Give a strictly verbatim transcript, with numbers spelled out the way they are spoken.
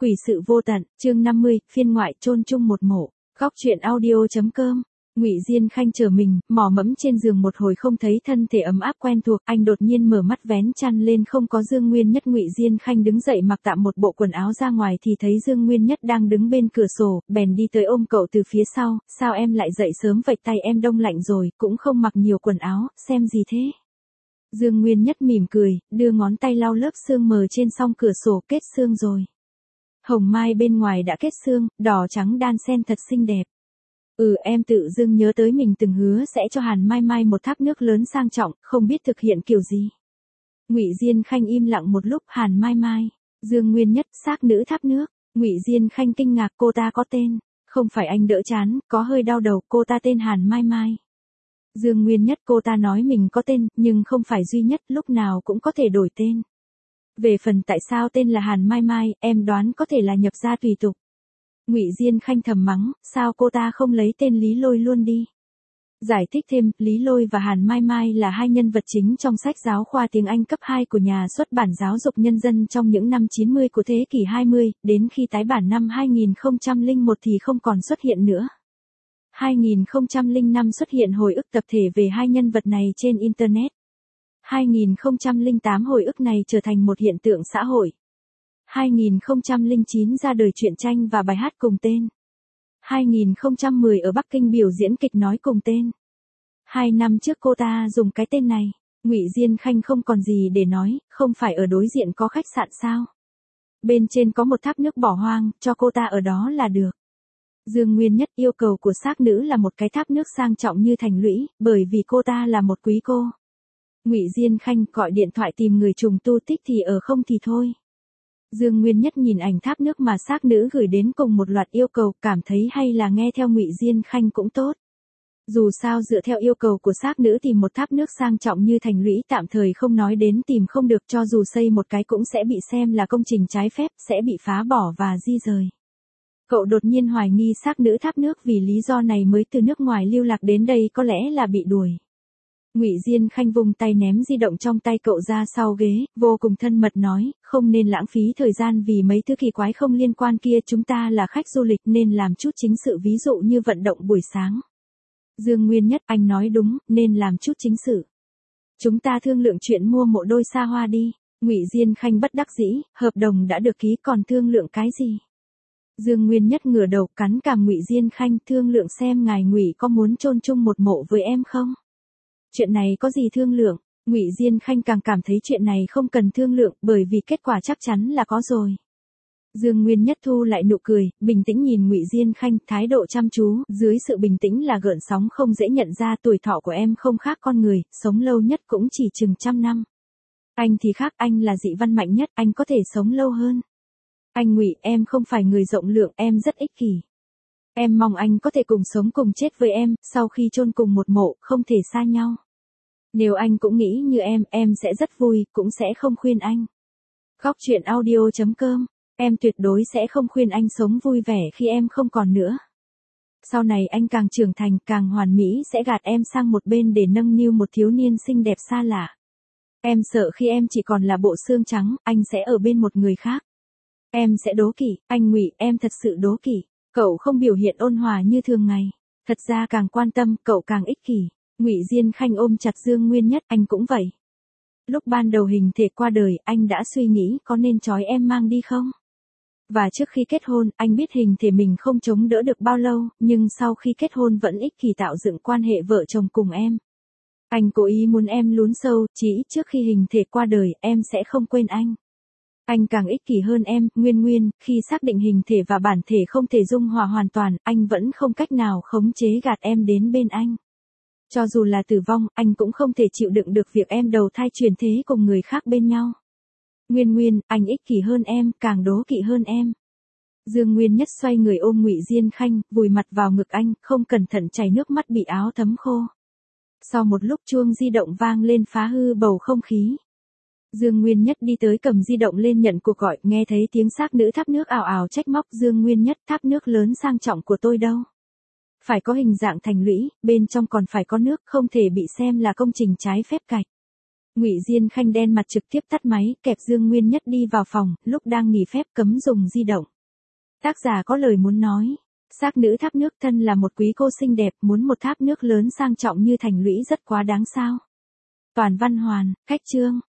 Quỷ sự vô tận, chương năm mươi, phiên ngoại chôn chung một mộ. Góc truyện audio.com. Ngụy Diên Khanh chờ mình, mò mẫm trên giường một hồi không thấy thân thể ấm áp quen thuộc, anh đột nhiên mở mắt vén chăn lên không có Dương Nguyên Nhất. Ngụy Diên Khanh đứng dậy mặc tạm một bộ quần áo ra ngoài thì thấy Dương Nguyên Nhất đang đứng bên cửa sổ, bèn đi tới ôm cậu từ phía sau, sao em lại dậy sớm vậy, tay em đông lạnh rồi, cũng không mặc nhiều quần áo, xem gì thế? Dương Nguyên Nhất mỉm cười, đưa ngón tay lau lớp sương mờ trên song cửa sổ, kết sương rồi. Hồng mai bên ngoài đã kết sương, đỏ trắng đan xen thật xinh đẹp. Ừ, em tự dưng nhớ tới mình từng hứa sẽ cho Hàn Mai Mai một thác nước lớn sang trọng, không biết thực hiện kiểu gì. Ngụy Diên Khanh im lặng một lúc. Hàn Mai Mai, Dương Nguyên Nhất, xác nữ tháp nước. Ngụy Diên Khanh kinh ngạc, cô ta có tên? Không phải, anh đỡ chán, có hơi đau đầu, cô ta tên Hàn Mai Mai. Dương Nguyên Nhất, cô ta nói mình có tên, nhưng không phải duy nhất, lúc nào cũng có thể đổi tên. Về phần tại sao tên là Hàn Mai Mai, em đoán có thể là nhập gia tùy tục. Ngụy Diên Khanh thầm mắng, sao cô ta không lấy tên Lý Lôi luôn đi. Giải thích thêm, Lý Lôi và Hàn Mai Mai là hai nhân vật chính trong sách giáo khoa tiếng Anh cấp hai của nhà xuất bản Giáo dục Nhân dân trong những năm chín mươi của thế kỷ hai mươi, đến khi tái bản năm hai nghìn không trăm lẻ một thì không còn xuất hiện nữa. hai nghìn không trăm lẻ năm xuất hiện hồi ức tập thể về hai nhân vật này trên Internet. hai nghìn không trăm lẻ tám hồi ức này trở thành một hiện tượng xã hội. hai nghìn không trăm lẻ chín ra đời truyện tranh và bài hát cùng tên. hai nghìn không trăm mười ở Bắc Kinh biểu diễn kịch nói cùng tên. Hai năm trước cô ta dùng cái tên này. Ngụy Diên Khanh không còn gì để nói, không phải ở đối diện có khách sạn sao? Bên trên có một tháp nước bỏ hoang, cho cô ta ở đó là được. Dương Nguyên Nhất, yêu cầu của xác nữ là một cái tháp nước sang trọng như thành lũy, bởi vì cô ta là một quý cô. Ngụy Diên Khanh gọi điện thoại tìm người trùng tu tích thì ở, không thì thôi. Dương Nguyên Nhất nhìn ảnh tháp nước mà xác nữ gửi đến cùng một loạt yêu cầu, cảm thấy hay là nghe theo Ngụy Diên Khanh cũng tốt. Dù sao dựa theo yêu cầu của xác nữ tìm một tháp nước sang trọng như thành lũy tạm thời không nói đến tìm không được, cho dù xây một cái cũng sẽ bị xem là công trình trái phép, sẽ bị phá bỏ và di rời. Cậu đột nhiên hoài nghi xác nữ tháp nước vì lý do này mới từ nước ngoài lưu lạc đến đây, có lẽ là bị đuổi. Ngụy Diên Khanh vung tay ném di động trong tay cậu ra sau ghế, vô cùng thân mật nói, không nên lãng phí thời gian vì mấy thứ kỳ quái không liên quan kia, chúng ta là khách du lịch nên làm chút chính sự, ví dụ như vận động buổi sáng. Dương Nguyên Nhất, anh nói đúng, nên làm chút chính sự. Chúng ta thương lượng chuyện mua mộ đôi xa hoa đi. Ngụy Diên Khanh bất đắc dĩ, hợp đồng đã được ký còn thương lượng cái gì? Dương Nguyên Nhất ngửa đầu cắn cằm. Ngụy Diên Khanh, thương lượng xem ngài Ngụy có muốn chôn chung một mộ với em không? Chuyện này có gì thương lượng? Ngụy Diên Khanh càng cảm thấy chuyện này không cần thương lượng, bởi vì kết quả chắc chắn là có rồi. Dương Nguyên Nhất thu lại nụ cười, bình tĩnh nhìn Ngụy Diên Khanh, thái độ chăm chú, dưới sự bình tĩnh là gợn sóng không dễ nhận ra. Tuổi thọ của em không khác con người, sống lâu nhất cũng chỉ chừng trăm năm. Anh thì khác, anh là dị văn mạnh nhất, anh có thể sống lâu hơn. Anh Ngụy, em không phải người rộng lượng, em rất ích kỷ. Em mong anh có thể cùng sống cùng chết với em, sau khi chôn cùng một mộ, không thể xa nhau. Nếu anh cũng nghĩ như em, em sẽ rất vui, cũng sẽ không khuyên anh. Góc truyện audio.com. Em tuyệt đối sẽ không khuyên anh sống vui vẻ khi em không còn nữa. Sau này anh càng trưởng thành, càng hoàn mỹ sẽ gạt em sang một bên để nâng niu một thiếu niên xinh đẹp xa lạ. Em sợ khi em chỉ còn là bộ xương trắng, anh sẽ ở bên một người khác. Em sẽ đố kỵ, anh Ngụy, em thật sự đố kỵ. Cậu không biểu hiện ôn hòa như thường ngày. Thật ra càng quan tâm, cậu càng ích kỷ. Ngụy Diên Khanh ôm chặt Dương Nguyên Nhất, anh cũng vậy. Lúc ban đầu hình thể qua đời, anh đã suy nghĩ có nên trói em mang đi không? Và trước khi kết hôn, anh biết hình thể mình không chống đỡ được bao lâu, nhưng sau khi kết hôn vẫn ích kỷ tạo dựng quan hệ vợ chồng cùng em. Anh cố ý muốn em lún sâu, chỉ ít trước khi hình thể qua đời, em sẽ không quên anh. Anh càng ích kỷ hơn em, Nguyên Nguyên, khi xác định hình thể và bản thể không thể dung hòa hoàn toàn, anh vẫn không cách nào khống chế gạt em đến bên anh. Cho dù là tử vong, anh cũng không thể chịu đựng được việc em đầu thai chuyển thế cùng người khác bên nhau. Nguyên Nguyên, anh ích kỷ hơn em, càng đố kỵ hơn em. Dương Nguyên Nhất xoay người ôm Ngụy Diên Khanh, vùi mặt vào ngực anh, không cẩn thận chảy nước mắt bị áo thấm khô. Sau một lúc chuông di động vang lên phá hư bầu không khí. Dương Nguyên Nhất đi tới cầm di động lên nhận cuộc gọi, nghe thấy tiếng xác nữ tháp nước ào ào trách móc. Dương Nguyên Nhất, tháp nước lớn sang trọng của tôi đâu? Phải có hình dạng thành lũy, bên trong còn phải có nước, không thể bị xem là công trình trái phép cạch. Ngụy Diên Khanh đen mặt trực tiếp tắt máy, kẹp Dương Nguyên Nhất đi vào phòng, lúc đang nghỉ phép cấm dùng di động. Tác giả có lời muốn nói. Xác nữ tháp nước thân là một quý cô xinh đẹp, muốn một tháp nước lớn sang trọng như Thành Lũy rất quá đáng sao. Toàn văn hoàn, cách chương.